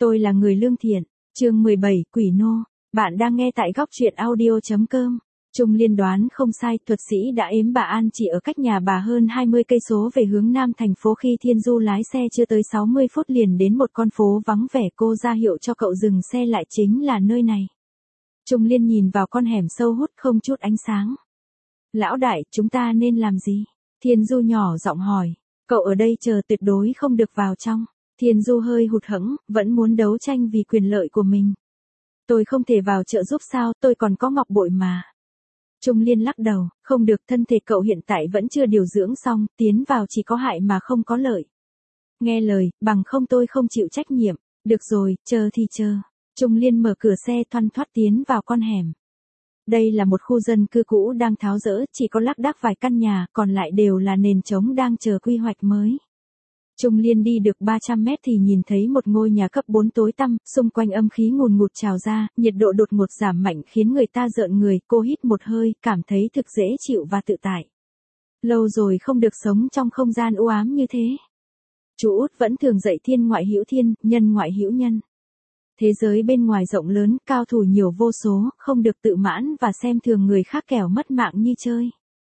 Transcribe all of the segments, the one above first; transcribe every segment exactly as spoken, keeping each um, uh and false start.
Tôi là người lương thiện. Chương mười bảy, Quỷ nô. Bạn đang nghe tại góc truyện audio chấm com. Trung Liên đoán không sai, thuật sĩ đã ếm bà An chỉ ở cách nhà bà hơn hai mươi cây số về hướng nam thành phố khi Thiên Du lái xe chưa tới sáu mươi phút liền đến một con phố vắng vẻ. Cô ra hiệu cho cậu dừng xe lại, chính là nơi này. Trung Liên nhìn vào con hẻm sâu hút không chút ánh sáng. Lão đại, chúng ta nên làm gì? Thiên Du nhỏ giọng hỏi. Cậu ở đây chờ, tuyệt đối không được vào trong. Thiên Du hơi hụt hẫng, vẫn muốn đấu tranh vì quyền lợi của mình. Tôi không thể vào trợ giúp sao, tôi còn có ngọc bội mà. Trung Liên lắc đầu, không được, thân thể cậu hiện tại vẫn chưa điều dưỡng xong, tiến vào chỉ có hại mà không có lợi. Nghe lời, bằng không tôi không chịu trách nhiệm. Được rồi, chờ thì chờ. Trung Liên mở cửa xe thoăn thoắt tiến vào con hẻm. Đây là một khu dân cư cũ đang tháo dỡ, chỉ có lác đác vài căn nhà, còn lại đều là nền trống đang chờ quy hoạch mới. Trung Liên đi được ba trăm mét thì nhìn thấy một ngôi nhà cấp bốn tối tăm, xung quanh âm khí ngùn ngụt trào ra, nhiệt độ đột ngột giảm mạnh khiến người ta rợn người. Cô hít một hơi, cảm thấy thực dễ chịu và tự tại. Lâu rồi không được sống trong không gian u ám như thế. Chú Út vẫn thường dạy thiên ngoại hữu thiên, nhân ngoại hữu nhân. Thế giới bên ngoài rộng lớn, cao thủ nhiều vô số, không được tự mãn và xem thường người khác kẻo mất mạng như chơi.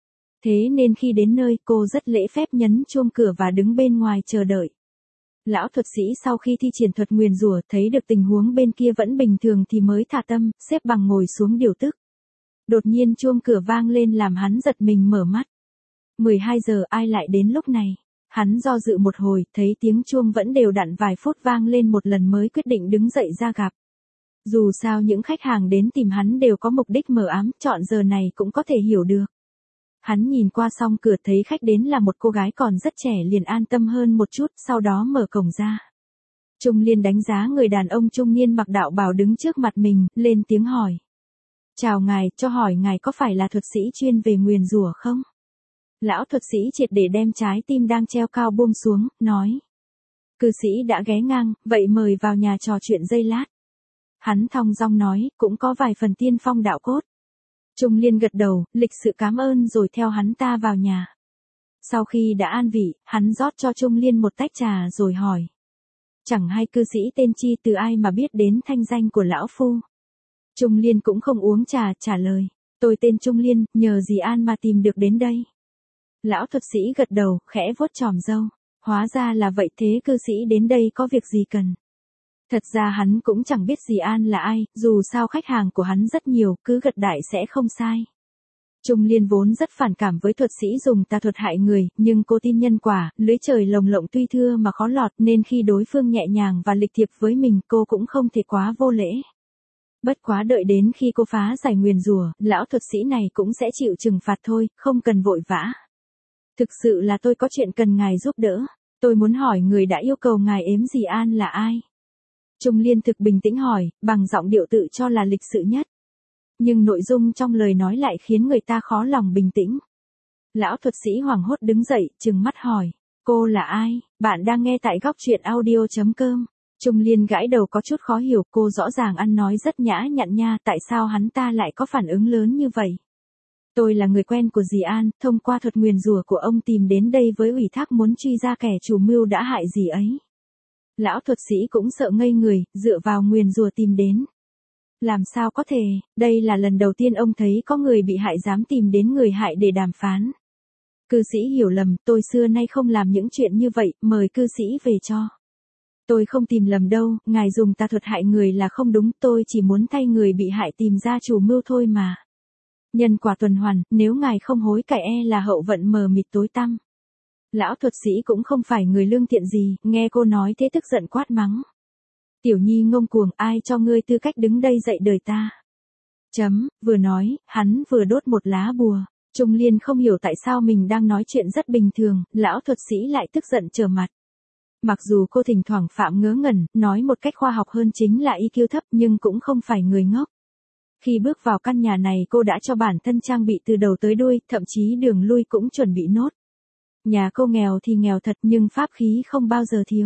Thế nên khi đến nơi, cô rất lễ phép nhấn chuông cửa và đứng bên ngoài chờ đợi. Lão thuật sĩ sau khi thi triển thuật nguyền rủa thấy được tình huống bên kia vẫn bình thường thì mới thả tâm, xếp bằng ngồi xuống điều tức. Đột nhiên chuông cửa vang lên làm hắn giật mình mở mắt. mười hai giờ, ai lại đến lúc này? Hắn do dự một hồi, thấy tiếng chuông vẫn đều đặn vài phút vang lên một lần mới quyết định đứng dậy ra gặp. Dù sao những khách hàng đến tìm hắn đều có mục đích mờ ám, chọn giờ này cũng có thể hiểu được. Hắn nhìn qua xong cửa thấy khách đến là một cô gái còn rất trẻ liền an tâm hơn một chút, sau đó mở cổng ra. Trung Liên đánh giá người đàn ông trung niên mặc đạo bào đứng trước mặt mình, lên tiếng hỏi. Chào ngài, cho hỏi ngài có phải là thuật sĩ chuyên về nguyền rủa không? Lão thuật sĩ triệt để đem trái tim đang treo cao buông xuống, nói. Cư sĩ đã ghé ngang, vậy mời vào nhà trò chuyện giây lát. Hắn thong dong nói, cũng có vài phần tiên phong đạo cốt. Trung Liên gật đầu, lịch sự cảm ơn rồi theo hắn ta vào nhà. Sau khi đã an vị, hắn rót cho Trung Liên một tách trà rồi hỏi. Chẳng hay cư sĩ tên chi, từ ai mà biết đến thanh danh của lão phu? Trung Liên cũng không uống trà, trả lời. Tôi tên Trung Liên, nhờ dì An mà tìm được đến đây. Lão thuật sĩ gật đầu, khẽ vuốt chòm râu. Hóa ra là vậy, thế cư sĩ đến đây có việc gì cần? Thật ra hắn cũng chẳng biết dì An là ai, dù sao khách hàng của hắn rất nhiều, cứ gật đại sẽ không sai. Trung Liên vốn rất phản cảm với thuật sĩ dùng tà thuật hại người, nhưng cô tin nhân quả, lưới trời lồng lộng tuy thưa mà khó lọt nên khi đối phương nhẹ nhàng và lịch thiệp với mình cô cũng không thể quá vô lễ. Bất quá đợi đến khi cô phá giải nguyền rủa, lão thuật sĩ này cũng sẽ chịu trừng phạt thôi, không cần vội vã. Thực sự là tôi có chuyện cần ngài giúp đỡ, tôi muốn hỏi người đã yêu cầu ngài ếm dì An là ai? Trung Liên thực bình tĩnh hỏi, bằng giọng điệu tự cho là lịch sự nhất. Nhưng nội dung trong lời nói lại khiến người ta khó lòng bình tĩnh. Lão thuật sĩ hoảng hốt đứng dậy, trừng mắt hỏi, cô là ai? Bạn đang nghe tại góc truyện audio chấm com. Trung Liên gãi đầu có chút khó hiểu, cô rõ ràng ăn nói rất nhã nhặn nha, tại sao hắn ta lại có phản ứng lớn như vậy? Tôi là người quen của dì An, thông qua thuật nguyền rủa của ông tìm đến đây với ủy thác muốn truy ra kẻ chủ mưu đã hại dì ấy. Lão thuật sĩ cũng sợ ngây người, dựa vào nguyền rủa tìm đến. Làm sao có thể, đây là lần đầu tiên ông thấy có người bị hại dám tìm đến người hại để đàm phán. Cư sĩ hiểu lầm, tôi xưa nay không làm những chuyện như vậy, mời cư sĩ về cho. Tôi không tìm lầm đâu, ngài dùng tà thuật hại người là không đúng, tôi chỉ muốn thay người bị hại tìm ra chủ mưu thôi mà. Nhân quả tuần hoàn, nếu ngài không hối cải e là hậu vận mờ mịt tối tăm. Lão thuật sĩ cũng không phải người lương thiện gì, nghe cô nói thế tức giận quát mắng. Tiểu nhi ngông cuồng, ai cho ngươi tư cách đứng đây dạy đời ta? Chấm, vừa nói, hắn vừa đốt một lá bùa. Trung Liên không hiểu tại sao mình đang nói chuyện rất bình thường, lão thuật sĩ lại tức giận trở mặt. Mặc dù cô thỉnh thoảng phạm ngớ ngẩn, nói một cách khoa học hơn chính là i kiu thấp nhưng cũng không phải người ngốc. Khi bước vào căn nhà này cô đã cho bản thân trang bị từ đầu tới đuôi, thậm chí đường lui cũng chuẩn bị nốt. Nhà cô nghèo thì nghèo thật nhưng pháp khí không bao giờ thiếu.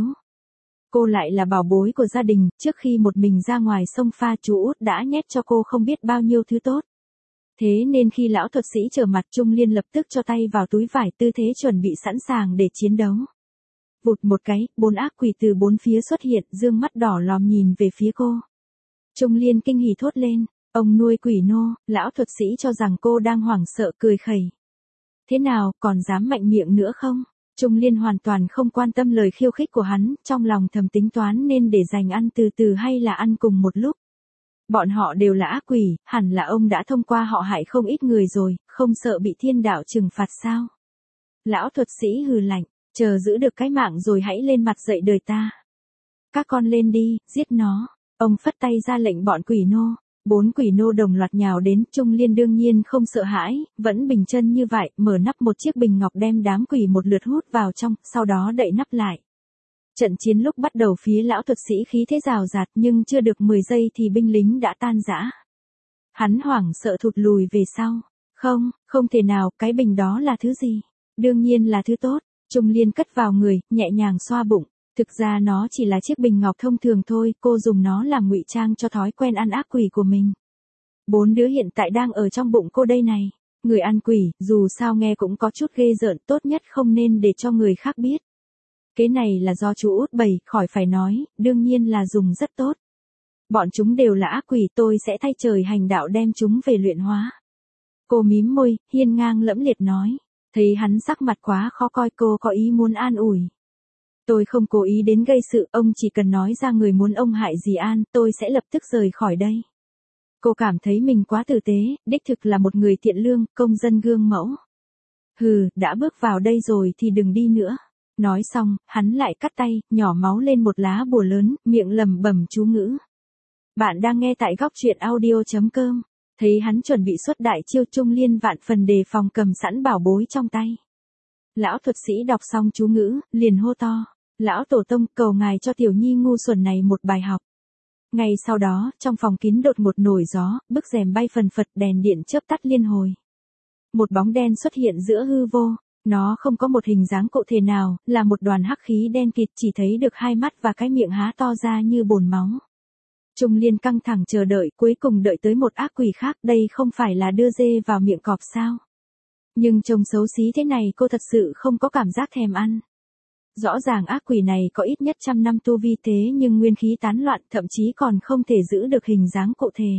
Cô lại là bảo bối của gia đình, trước khi một mình ra ngoài sông pha chú Út đã nhét cho cô không biết bao nhiêu thứ tốt. Thế nên khi lão thuật sĩ trở mặt Trung Liên lập tức cho tay vào túi vải tư thế chuẩn bị sẵn sàng để chiến đấu. Vụt một cái, bốn ác quỷ từ bốn phía xuất hiện, dương mắt đỏ lòm nhìn về phía cô. Trung Liên kinh hỉ thốt lên, ông nuôi quỷ nô, lão thuật sĩ cho rằng cô đang hoảng sợ cười khẩy. Thế nào, còn dám mạnh miệng nữa không? Trung Liên hoàn toàn không quan tâm lời khiêu khích của hắn, trong lòng thầm tính toán nên để dành ăn từ từ hay là ăn cùng một lúc. Bọn họ đều là ác quỷ, hẳn là ông đã thông qua họ hại không ít người rồi, không sợ bị thiên đạo trừng phạt sao? Lão thuật sĩ hừ lạnh, chờ giữ được cái mạng rồi hãy lên mặt dậy đời ta. Các con lên đi, giết nó. Ông phất tay ra lệnh bọn quỷ nô. Bốn quỷ nô đồng loạt nhào đến, Trung Liên đương nhiên không sợ hãi, vẫn bình chân như vậy, mở nắp một chiếc bình ngọc đem đám quỷ một lượt hút vào trong, sau đó đậy nắp lại. Trận chiến lúc bắt đầu phía lão thuật sĩ khí thế rào rạt nhưng chưa được mười giây thì binh lính đã tan rã. Hắn hoảng sợ thụt lùi về sau. Không, không thể nào, cái bình đó là thứ gì? Đương nhiên là thứ tốt. Trung Liên cất vào người, nhẹ nhàng xoa bụng. Thực ra nó chỉ là chiếc bình ngọc thông thường thôi, cô dùng nó làm ngụy trang cho thói quen ăn ác quỷ của mình. Bốn đứa hiện tại đang ở trong bụng cô đây này. Người ăn quỷ, dù sao nghe cũng có chút ghê rợn, tốt nhất không nên để cho người khác biết. Cái này là do chú út bày, khỏi phải nói, đương nhiên là dùng rất tốt. Bọn chúng đều là ác quỷ, tôi sẽ thay trời hành đạo đem chúng về luyện hóa. Cô mím môi, hiên ngang lẫm liệt nói. Thấy hắn sắc mặt quá khó coi, cô có ý muốn an ủi. Tôi không cố ý đến gây sự, ông chỉ cần nói ra người muốn ông hại dì An, tôi sẽ lập tức rời khỏi đây. Cô cảm thấy mình quá tử tế, đích thực là một người thiện lương, công dân gương mẫu. Hừ, đã bước vào đây rồi thì đừng đi nữa. Nói xong, hắn lại cắt tay, nhỏ máu lên một lá bùa lớn, miệng lẩm bẩm chú ngữ. Bạn đang nghe tại góc truyện audio chấm com. Thấy hắn chuẩn bị xuất đại chiêu, Trung Liên vạn phần đề phòng cầm sẵn bảo bối trong tay. Lão thuật sĩ đọc xong chú ngữ, liền hô to. Lão tổ tông, cầu ngài cho tiểu nhi ngu xuẩn này một bài học. Ngay sau đó, trong phòng kín đột ngột nổi gió, bức rèm bay phần phật, đèn điện chớp tắt liên hồi. Một bóng đen xuất hiện giữa hư vô. Nó không có một hình dáng cụ thể nào, là một đoàn hắc khí đen kịt, chỉ thấy được hai mắt và cái miệng há to ra như bồn máu. Trung Liên căng thẳng chờ đợi, cuối cùng đợi tới một ác quỷ khác, đây không phải là đưa dê vào miệng cọp sao? Nhưng trông xấu xí thế này cô thật sự không có cảm giác thèm ăn. Rõ ràng ác quỷ này có ít nhất trăm năm tu vi thế nhưng nguyên khí tán loạn, thậm chí còn không thể giữ được hình dáng cụ thể.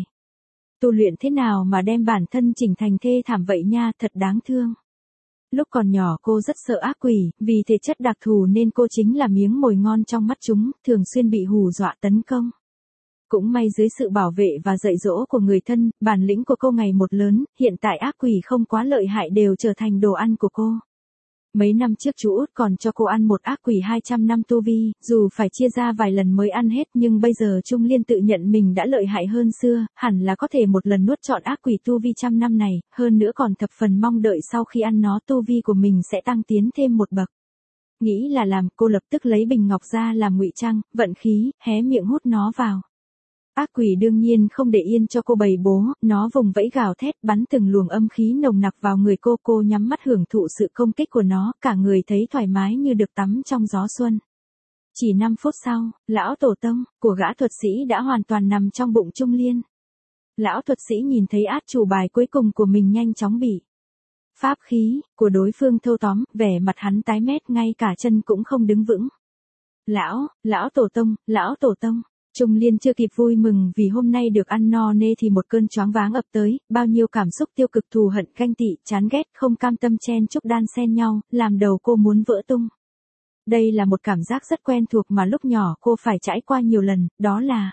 Tu luyện thế nào mà đem bản thân chỉnh thành thê thảm vậy nha, thật đáng thương. Lúc còn nhỏ cô rất sợ ác quỷ, vì thể chất đặc thù nên cô chính là miếng mồi ngon trong mắt chúng, thường xuyên bị hù dọa tấn công. Cũng may dưới sự bảo vệ và dạy dỗ của người thân, bản lĩnh của cô ngày một lớn, hiện tại ác quỷ không quá lợi hại đều trở thành đồ ăn của cô. Mấy năm trước chú út còn cho cô ăn một ác quỷ hai trăm năm tu vi, dù phải chia ra vài lần mới ăn hết nhưng bây giờ Trung Liên tự nhận mình đã lợi hại hơn xưa, hẳn là có thể một lần nuốt trọn ác quỷ tu vi trăm năm này, hơn nữa còn thập phần mong đợi sau khi ăn nó tu vi của mình sẽ tăng tiến thêm một bậc. Nghĩ là làm, cô lập tức lấy bình ngọc ra làm ngụy trang, vận khí, hé miệng hút nó vào. Ác quỷ đương nhiên không để yên cho cô bày bố, nó vùng vẫy gào thét bắn từng luồng âm khí nồng nặc vào người cô, cô nhắm mắt hưởng thụ sự công kích của nó, cả người thấy thoải mái như được tắm trong gió xuân. Chỉ năm phút sau, lão tổ tông của gã thuật sĩ đã hoàn toàn nằm trong bụng Trung Liên. Lão thuật sĩ nhìn thấy át chủ bài cuối cùng của mình nhanh chóng bị pháp khí của đối phương thâu tóm, vẻ mặt hắn tái mét, ngay cả chân cũng không đứng vững. Lão, lão tổ tông, lão tổ tông. Trung Liên chưa kịp vui mừng vì hôm nay được ăn no nê thì một cơn choáng váng ập tới, bao nhiêu cảm xúc tiêu cực, thù hận, ganh tị, chán ghét, không cam tâm chen chúc đan xen nhau, làm đầu cô muốn vỡ tung. Đây là một cảm giác rất quen thuộc mà lúc nhỏ cô phải trải qua nhiều lần, đó là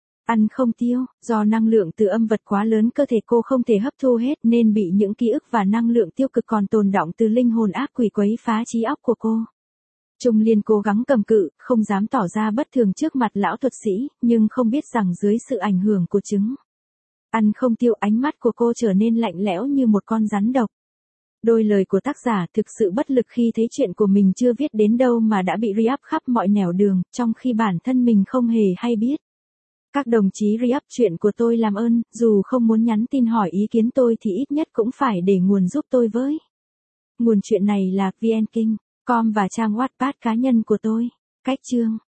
ăn không tiêu, do năng lượng từ âm vật quá lớn cơ thể cô không thể hấp thu hết nên bị những ký ức và năng lượng tiêu cực còn tồn đọng từ linh hồn ác quỷ quấy phá trí óc của cô. Trung Liên cố gắng cầm cự, không dám tỏ ra bất thường trước mặt lão thuật sĩ, nhưng không biết rằng dưới sự ảnh hưởng của chứng ăn không tiêu, ánh mắt của cô trở nên lạnh lẽo như một con rắn độc. Đôi lời của tác giả thực sự bất lực khi thấy chuyện của mình chưa viết đến đâu mà đã bị re-up khắp mọi nẻo đường, trong khi bản thân mình không hề hay biết. Các đồng chí re-up chuyện của tôi làm ơn, dù không muốn nhắn tin hỏi ý kiến tôi thì ít nhất cũng phải để nguồn giúp tôi với. Nguồn chuyện này là vê en King. Com và trang Wattpad cá nhân của tôi. Cách chương